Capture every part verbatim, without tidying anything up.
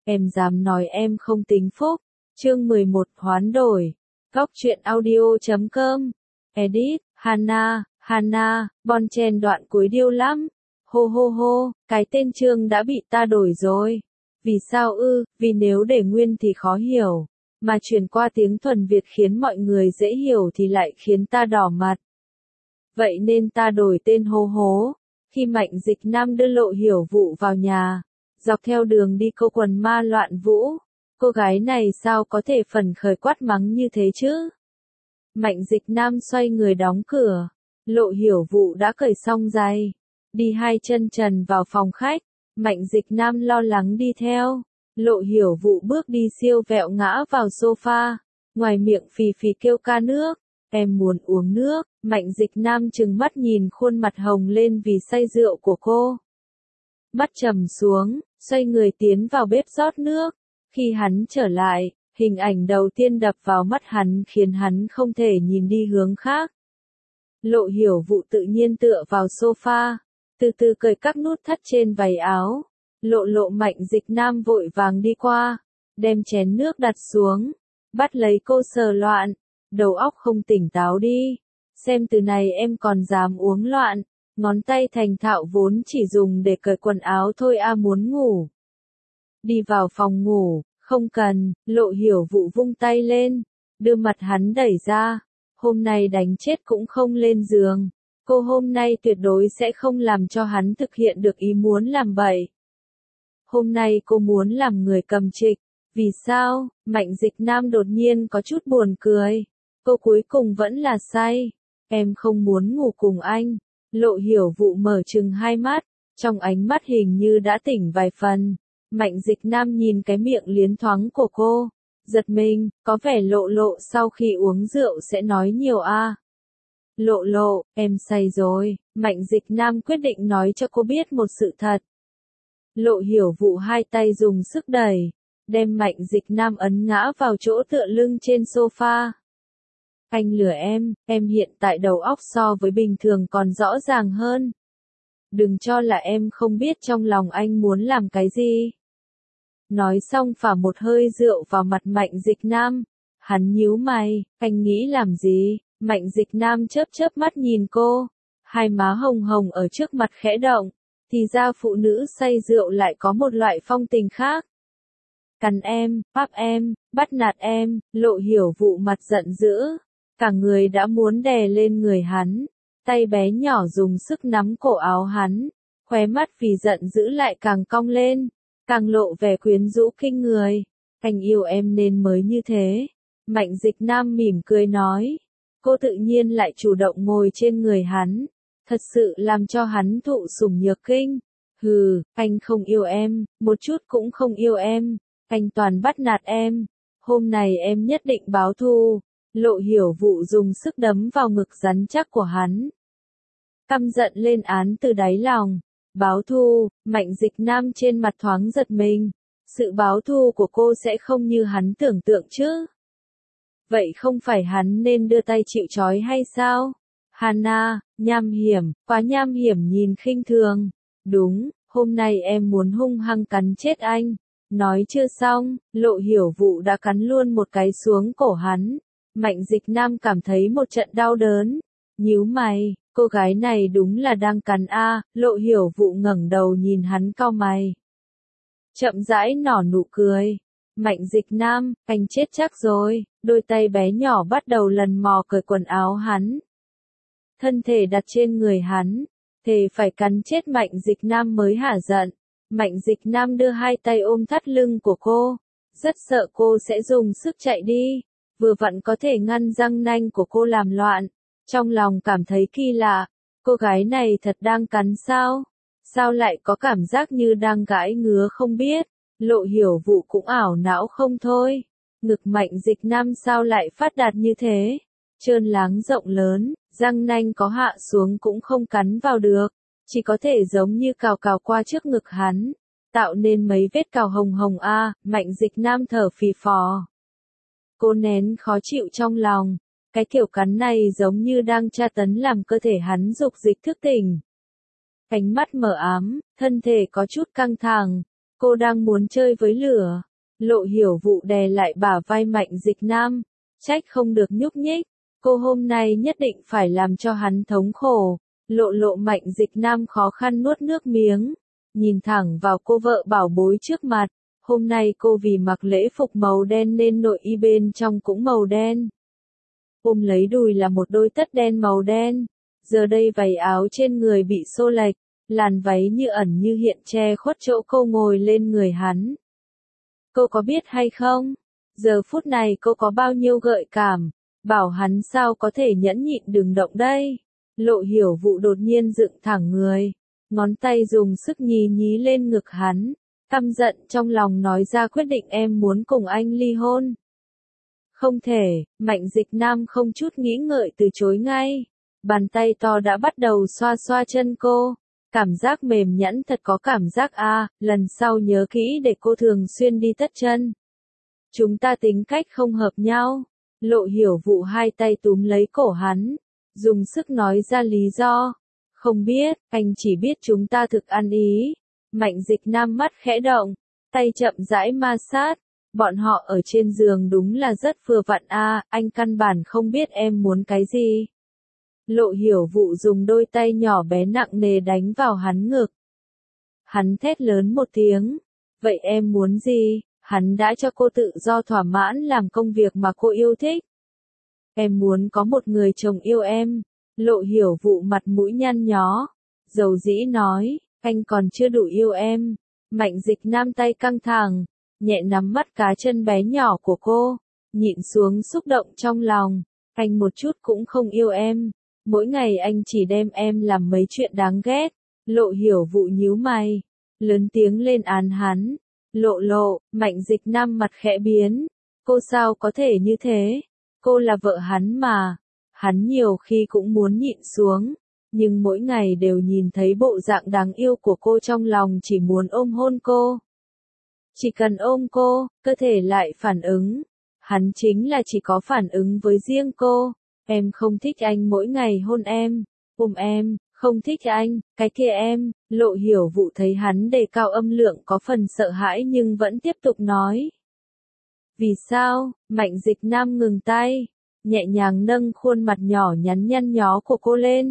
em dám nói em không tính phúc. Chương mười một hoán đổi. Góc truyện audio chấm com. Edit, Hana, Hana, bon chen đoạn cuối điêu lắm. Hô hô hô, cái tên chương đã bị ta đổi rồi. Vì sao ư, vì nếu để nguyên thì khó hiểu. Mà chuyển qua tiếng thuần Việt khiến mọi người dễ hiểu thì lại khiến ta đỏ mặt. Vậy nên ta đổi tên hô hố. Khi Mạnh Dịch Nam đưa Lộ Hiểu Vũ vào nhà, dọc theo đường đi cô quần ma loạn vũ. Cô gái này sao có thể phấn khởi quát mắng như thế chứ? Mạnh Dịch Nam xoay người đóng cửa. Lộ Hiểu Vũ đã cởi xong giày, đi hai chân trần vào phòng khách. Mạnh Dịch Nam lo lắng đi theo. Lộ Hiểu Vũ bước đi siêu vẹo ngã vào sofa, ngoài miệng phì phì kêu ca nước. Em muốn uống nước. Mạnh Dịch Nam trừng mắt nhìn khuôn mặt hồng lên vì say rượu của cô. Mắt trầm xuống, xoay người tiến vào bếp rót nước. Khi hắn trở lại, hình ảnh đầu tiên đập vào mắt hắn khiến hắn không thể nhìn đi hướng khác. Lộ Hiểu Vũ tự nhiên tựa vào sofa, từ từ cởi các nút thắt trên váy áo. Lộ lộ Mạnh Dịch Nam vội vàng đi qua, đem chén nước đặt xuống, bắt lấy cô sờ loạn. Đầu óc không tỉnh táo đi, xem từ này em còn dám uống loạn. Ngón tay thành thạo vốn chỉ dùng để cởi quần áo thôi à, muốn ngủ. Đi vào phòng ngủ, không cần. Lộ Hiểu Vũ vung tay lên, đưa mặt hắn đẩy ra. Hôm nay đánh chết cũng không lên giường. Cô hôm nay tuyệt đối sẽ không làm cho hắn thực hiện được ý muốn làm bậy. Hôm nay cô muốn làm người cầm trịch. Vì sao? Mạnh Dịch Nam đột nhiên có chút buồn cười. Cô cuối cùng vẫn là say. Em không muốn ngủ cùng anh. Lộ Hiểu Vũ mở trừng hai mắt, trong ánh mắt hình như đã tỉnh vài phần. Mạnh Dịch Nam nhìn cái miệng liến thoáng của cô, giật mình, có vẻ lộ lộ sau khi uống rượu sẽ nói nhiều a. À. Lộ lộ, em say rồi. Mạnh Dịch Nam quyết định nói cho cô biết một sự thật. Lộ Hiểu Vũ hai tay dùng sức đẩy, đem Mạnh Dịch Nam ấn ngã vào chỗ tựa lưng trên sofa. Anh lừa em, em hiện tại đầu óc so với bình thường còn rõ ràng hơn. Đừng cho là em không biết trong lòng anh muốn làm cái gì. Nói xong phả một hơi rượu vào mặt Mạnh Dịch Nam. Hắn nhíu mày, anh nghĩ làm gì? Mạnh Dịch Nam chớp chớp mắt nhìn cô, hai má hồng hồng ở trước mặt khẽ động. Thì ra phụ nữ say rượu lại có một loại phong tình khác. Cắn em, bắp em, bắt nạt em. Lộ Hiểu Vũ mặt giận dữ, cả người đã muốn đè lên người hắn. Tay bé nhỏ dùng sức nắm cổ áo hắn, khóe mắt vì giận dữ lại càng cong lên, càng lộ vẻ quyến rũ kinh người. Anh yêu em nên mới như thế. Mạnh Dịch Nam mỉm cười nói. Cô tự nhiên lại chủ động ngồi trên người hắn, thật sự làm cho hắn thụ sủng nhược kinh. Hừ, anh không yêu em, một chút cũng không yêu em, anh toàn bắt nạt em. Hôm nay em nhất định báo thù. Lộ Hiểu Vũ dùng sức đấm vào ngực rắn chắc của hắn, căm giận lên án từ đáy lòng. Báo thù? Mạnh Dịch Nam trên mặt thoáng giật mình. Sự báo thù của cô sẽ không như hắn tưởng tượng chứ? Vậy không phải hắn nên đưa tay chịu trói hay sao? Hana, nham hiểm, quá nham hiểm nhìn khinh thường. Đúng, hôm nay em muốn hung hăng cắn chết anh. Nói chưa xong, Lộ Hiểu Vũ đã cắn luôn một cái xuống cổ hắn. Mạnh Dịch Nam cảm thấy một trận đau đớn. Nhíu mày, cô gái này đúng là đang cắn a. Lộ Hiểu Vũ ngẩng đầu nhìn hắn cau mày, chậm rãi nở nụ cười. Mạnh Dịch Nam, anh chết chắc rồi. Đôi tay bé nhỏ bắt đầu lần mò cởi quần áo hắn, thân thể đặt trên người hắn, thề phải cắn chết Mạnh Dịch Nam mới hả giận. Mạnh Dịch Nam đưa hai tay ôm thắt lưng của cô, rất sợ cô sẽ dùng sức chạy đi, vừa vặn có thể ngăn răng nanh của cô làm loạn. Trong lòng cảm thấy kỳ lạ, cô gái này thật đang cắn sao? Sao lại có cảm giác như đang gãi ngứa không biết? Lộ Hiểu Vũ cũng ảo não không thôi. Ngực Mạnh Dịch Nam sao lại phát đạt như thế? Trơn láng rộng lớn, răng nanh có hạ xuống cũng không cắn vào được, chỉ có thể giống như cào cào qua trước ngực hắn, tạo nên mấy vết cào hồng hồng a. À. Mạnh Dịch Nam thở phì phò. Cô nén khó chịu trong lòng, cái kiểu cắn này giống như đang tra tấn làm cơ thể hắn dục dịch thức tỉnh. Ánh mắt mờ ám, thân thể có chút căng thẳng, Cô đang muốn chơi với lửa. Lộ Hiểu Vụ đè lại bả vai Mạnh Dịch Nam. Trách không được nhúc nhích. Cô hôm nay nhất định phải làm cho hắn thống khổ. Lộ lộ Mạnh Dịch Nam khó khăn nuốt nước miếng. Nhìn thẳng vào cô vợ bảo bối trước mặt. Hôm nay cô vì mặc lễ phục màu đen nên nội y bên trong cũng màu đen. Ôm lấy đùi là một đôi tất đen màu đen. Giờ đây váy áo trên người bị xô lệch. Làn váy như ẩn như hiện che khuất chỗ cô ngồi lên người hắn. Cô có biết hay không? Giờ phút này cô có bao nhiêu gợi cảm. Bảo hắn sao có thể nhẫn nhịn đừng động đây. Lộ Hiểu Vụ đột nhiên dựng thẳng người. Ngón tay dùng sức nhí nhí lên ngực hắn. Căm giận trong lòng nói ra quyết định em muốn cùng anh ly hôn. Không thể, Mạnh Dịch Nam không chút nghĩ ngợi từ chối ngay. Bàn tay to đã bắt đầu xoa xoa chân cô. Cảm giác mềm nhẵn thật có cảm giác a, à, lần sau nhớ kỹ để cô thường xuyên đi tất chân. Chúng ta tính cách không hợp nhau. Lộ Hiểu Vụ hai tay túm lấy cổ hắn. Dùng sức nói ra lý do. Không biết, anh chỉ biết chúng ta thực ăn ý. Mạnh Dịch Nam mắt khẽ động. Tay chậm rãi ma sát. Bọn họ ở trên giường đúng là rất vừa vặn a, à, anh căn bản không biết em muốn cái gì. Lộ Hiểu Vụ dùng đôi tay nhỏ bé nặng nề đánh vào hắn ngực. Hắn thét lớn một tiếng. Vậy em muốn gì? Hắn đã cho cô tự do thỏa mãn làm công việc mà cô yêu thích. Em muốn có một người chồng yêu em. Lộ Hiểu Vụ mặt mũi nhăn nhó. Dầu dĩ nói, anh còn chưa đủ yêu em. Mạnh Dịch Nam tay căng thẳng. Nhẹ nắm mắt cá chân bé nhỏ của cô. Nhịn xuống xúc động trong lòng. Anh một chút cũng không yêu em. Mỗi ngày anh chỉ đem em làm mấy chuyện đáng ghét. Lộ Hiểu Vụ nhíu mày. Lớn tiếng lên án hắn. Lộ lộ, Mạnh Dịch Nam mặt khẽ biến. Cô sao có thể như thế? Cô là vợ hắn mà. Hắn nhiều khi cũng muốn nhịn xuống. Nhưng mỗi ngày đều nhìn thấy bộ dạng đáng yêu của cô trong lòng chỉ muốn ôm hôn cô. Chỉ cần ôm cô, cơ thể lại phản ứng. Hắn chính là chỉ có phản ứng với riêng cô. Em không thích anh mỗi ngày hôn em, ôm em, không thích anh, cái kia em. Lộ Hiểu Vụ thấy hắn đề cao âm lượng có phần sợ hãi nhưng vẫn tiếp tục nói. Vì sao? Mạnh Dịch Nam ngừng tay, nhẹ nhàng nâng khuôn mặt nhỏ nhắn nhăn nhó của cô lên.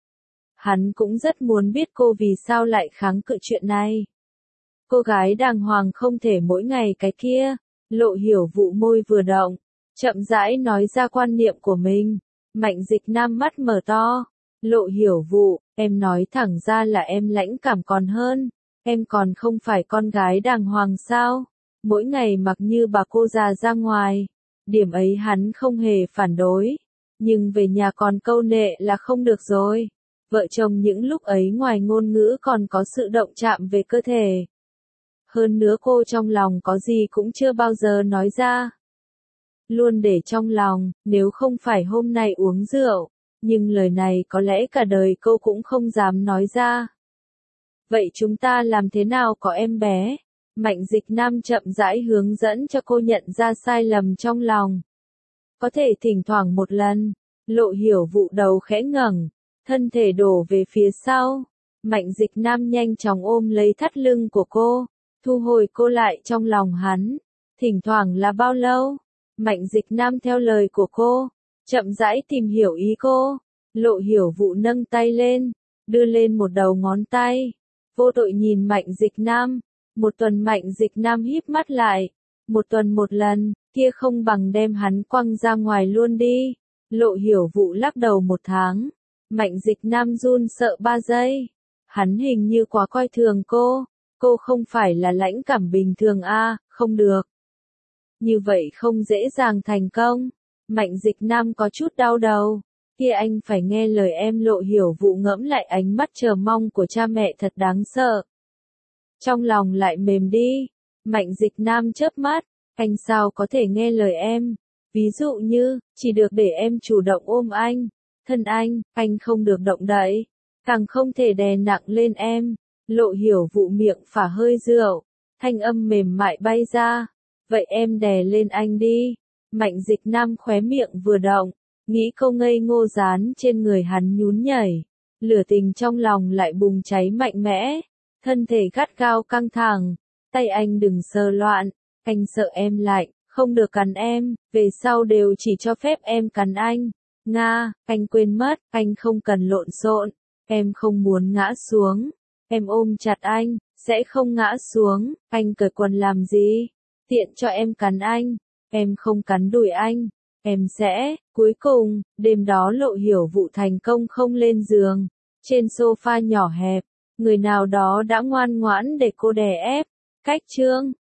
Hắn cũng rất muốn biết cô vì sao lại kháng cự chuyện này. Cô gái đàng hoàng không thể mỗi ngày cái kia. Lộ Hiểu Vụ môi vừa động, chậm rãi nói ra quan niệm của mình. Mạnh Dịch Nam mắt mở to. Lộ Hiểu Vụ, em nói thẳng ra là em lãnh cảm còn hơn. Em còn không phải con gái đàng hoàng sao? Mỗi ngày mặc như bà cô già ra ngoài. Điểm ấy hắn không hề phản đối. Nhưng về nhà còn câu nệ là không được rồi. Vợ chồng những lúc ấy ngoài ngôn ngữ còn có sự động chạm về cơ thể. Hơn nữa cô trong lòng có gì cũng chưa bao giờ nói ra. Luôn để trong lòng, nếu không phải hôm nay uống rượu. Nhưng lời này có lẽ cả đời cô cũng không dám nói ra. Vậy chúng ta làm thế nào có em bé? Mạnh Dịch Nam chậm rãi hướng dẫn cho cô nhận ra sai lầm trong lòng. Có thể thỉnh thoảng một lần. Lộ Hiểu Vụ đầu khẽ ngẩng, thân thể đổ về phía sau. Mạnh Dịch Nam nhanh chóng ôm lấy thắt lưng của cô, thu hồi cô lại trong lòng hắn. Thỉnh thoảng là bao lâu? Mạnh Dịch Nam theo lời của cô, chậm rãi tìm hiểu ý cô. Lộ Hiểu Vụ nâng tay lên, đưa lên một đầu ngón tay. Vô tội nhìn Mạnh Dịch Nam. Một tuần Mạnh Dịch Nam híp mắt lại. Một tuần một lần, kia không bằng đem hắn quăng ra ngoài luôn đi. Lộ Hiểu Vụ lắc đầu một tháng. Mạnh Dịch Nam run sợ ba giây. Hắn hình như quá coi thường cô. Cô không phải là lãnh cảm bình thường a, à, không được. Như vậy không dễ dàng thành công. Mạnh Dịch Nam có chút đau đầu. Kia anh phải nghe lời em. Lộ Hiểu Vụ ngẫm lại ánh mắt chờ mong của cha mẹ thật đáng sợ. Trong lòng lại mềm đi. Mạnh Dịch Nam chớp mắt. Anh sao có thể nghe lời em? Ví dụ như, chỉ được để em chủ động ôm anh. Thân anh, anh không được động đậy. Càng không thể đè nặng lên em. Lộ Hiểu Vụ miệng phả hơi rượu. Thanh âm mềm mại bay ra. Vậy em đè lên anh đi. Mạnh Dịch Nam khóe miệng vừa động. Nghĩ câu ngây ngô dán trên người hắn nhún nhảy. Lửa tình trong lòng lại bùng cháy mạnh mẽ. Thân thể gắt gao căng thẳng. tay anh đừng sờ loạn, anh sợ em lạnh, không được cắn em, về sau đều chỉ cho phép em cắn anh. Nga, anh quên mất, anh không cần lộn xộn, em không muốn ngã xuống, em ôm chặt anh, sẽ không ngã xuống, anh cởi quần làm gì, tiện cho em cắn anh, em không cắn đùi anh, em sẽ, cuối cùng, đêm đó Lộ Hiểu Vụ thành công không lên giường, trên sofa nhỏ hẹp, người nào đó đã ngoan ngoãn để cô đè ép, cách chương.